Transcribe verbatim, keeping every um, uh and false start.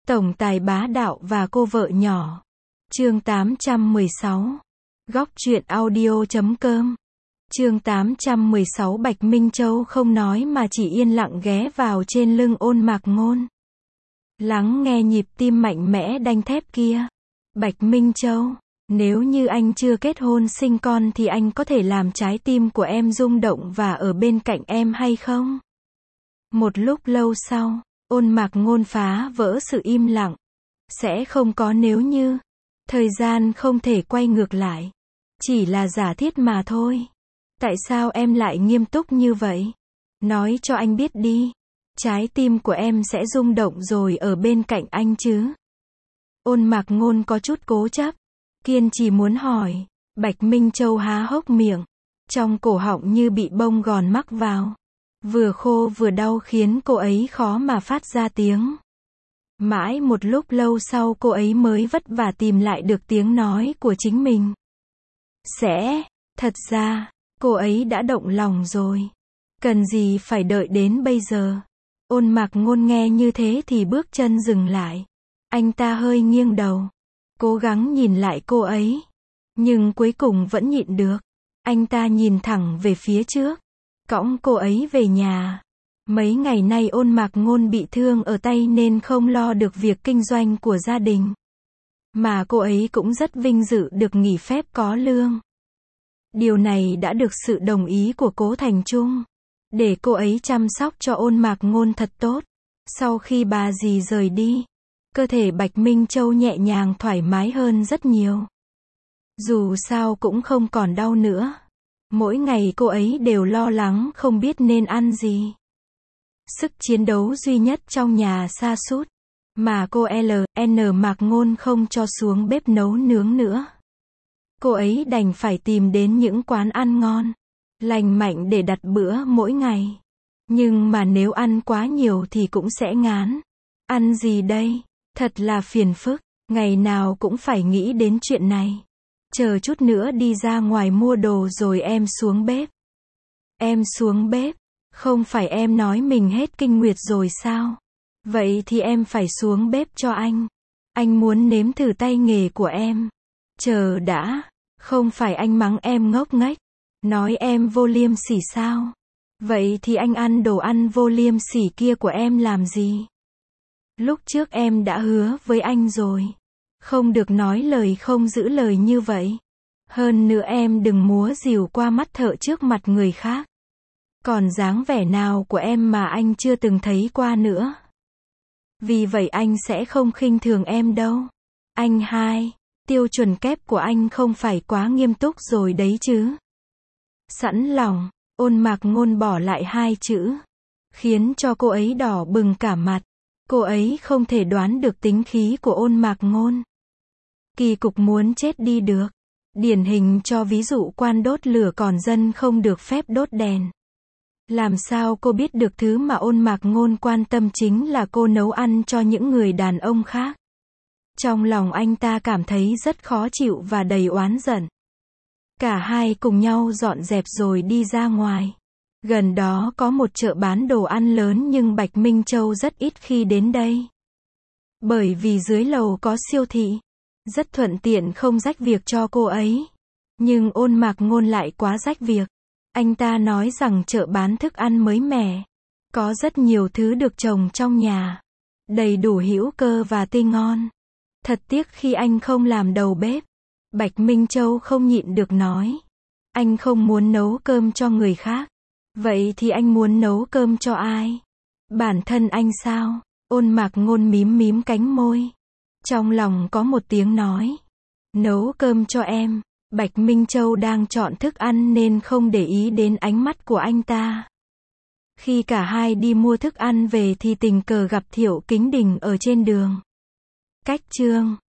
Tổng tài bá đạo và cô vợ nhỏ. Chương tám trăm mười sáu. Góc truyện audio chấm com. Chương tám trăm mười sáu. Bạch Minh Châu không nói mà chỉ yên lặng ghé vào trên lưng Ôn Mạc Ngôn. Lắng nghe nhịp tim mạnh mẽ đanh thép kia. Bạch Minh Châu, nếu như anh chưa kết hôn sinh con thì anh có thể làm trái tim của em rung động và ở bên cạnh em hay không? Một lúc lâu sau, Ôn Mạc Ngôn phá vỡ sự im lặng. Sẽ không có nếu như. Thời gian không thể quay ngược lại. Chỉ là giả thiết mà thôi. Tại sao em lại nghiêm túc như vậy? Nói cho anh biết đi. Trái tim của em sẽ rung động rồi ở bên cạnh anh chứ? Ôn Mạc Ngôn có chút cố chấp. Kiên trì muốn hỏi. Bạch Minh Châu há hốc miệng. Trong cổ họng như bị bông gòn mắc vào. Vừa khô vừa đau khiến cô ấy khó mà phát ra tiếng. Mãi một lúc lâu sau cô ấy mới vất vả tìm lại được tiếng nói của chính mình. Sẽ, thật ra, cô ấy đã động lòng rồi. Cần gì phải đợi đến bây giờ? Ôn Mạc Ngôn nghe như thế thì bước chân dừng lại. Anh ta hơi nghiêng đầu. Cố gắng nhìn lại cô ấy. Nhưng cuối cùng vẫn nhịn được. Anh ta nhìn thẳng về phía trước. Cõng cô ấy về nhà. Mấy ngày nay Ôn Mạc Ngôn bị thương ở tay nên không lo được việc kinh doanh của gia đình. Mà cô ấy cũng rất vinh dự được nghỉ phép có lương. Điều này đã được sự đồng ý của Cố Thành Trung. Để cô ấy chăm sóc cho Ôn Mạc Ngôn thật tốt. Sau khi bà dì rời đi, cơ thể Bạch Minh Châu nhẹ nhàng thoải mái hơn rất nhiều. Dù sao cũng không còn đau nữa. Mỗi ngày cô ấy đều lo lắng không biết nên ăn gì. Sức chiến đấu duy nhất trong nhà sa sút. Mà cô L N Mạc Ngôn không cho xuống bếp nấu nướng nữa. Cô ấy đành phải tìm đến những quán ăn ngon, lành mạnh để đặt bữa mỗi ngày. Nhưng mà nếu ăn quá nhiều thì cũng sẽ ngán. Ăn gì đây? Thật là phiền phức. Ngày nào cũng phải nghĩ đến chuyện này. Chờ chút nữa đi ra ngoài mua đồ rồi em xuống bếp. Em xuống bếp? Không phải em nói mình hết kinh nguyệt rồi sao? Vậy thì em phải xuống bếp cho anh. Anh muốn nếm thử tay nghề của em. Chờ đã. Không phải anh mắng em ngốc nghếch. Nói em vô liêm sỉ sao? Vậy thì anh ăn đồ ăn vô liêm sỉ kia của em làm gì? Lúc trước em đã hứa với anh rồi. Không được nói lời không giữ lời như vậy. Hơn nữa em đừng múa rìu qua mắt thợ trước mặt người khác. Còn dáng vẻ nào của em mà anh chưa từng thấy qua nữa. Vì vậy anh sẽ không khinh thường em đâu. Anh hai, tiêu chuẩn kép của anh không phải quá nghiêm túc rồi đấy chứ. Sẵn lòng, Ôn Mạc Ngôn bỏ lại hai chữ. Khiến cho cô ấy đỏ bừng cả mặt. Cô ấy không thể đoán được tính khí của Ôn Mạc Ngôn. Kỳ cục muốn chết đi được. Điển hình cho ví dụ quan đốt lửa còn dân không được phép đốt đèn. Làm sao cô biết được thứ mà Ôn Mạc Ngôn quan tâm chính là cô nấu ăn cho những người đàn ông khác. Trong lòng anh ta cảm thấy rất khó chịu và đầy oán giận. Cả hai cùng nhau dọn dẹp rồi đi ra ngoài. Gần đó có một chợ bán đồ ăn lớn nhưng Bạch Minh Châu rất ít khi đến đây. Bởi vì dưới lầu có siêu thị. Rất thuận tiện không rách việc cho cô ấy. Nhưng Ôn Mạc Ngôn lại quá rách việc. Anh ta nói rằng chợ bán thức ăn mới mẻ. Có rất nhiều thứ được trồng trong nhà. Đầy đủ hữu cơ và tươi ngon. Thật tiếc khi anh không làm đầu bếp. Bạch Minh Châu không nhịn được nói. Anh không muốn nấu cơm cho người khác. Vậy thì anh muốn nấu cơm cho ai? Bản thân anh sao? Ôn Mạc Ngôn mím mím cánh môi. Trong lòng có một tiếng nói. Nấu cơm cho em. Bạch Minh Châu đang chọn thức ăn nên không để ý đến ánh mắt của anh ta. Khi cả hai đi mua thức ăn về thì tình cờ gặp Thiệu Kính Đình ở trên đường. Cách chương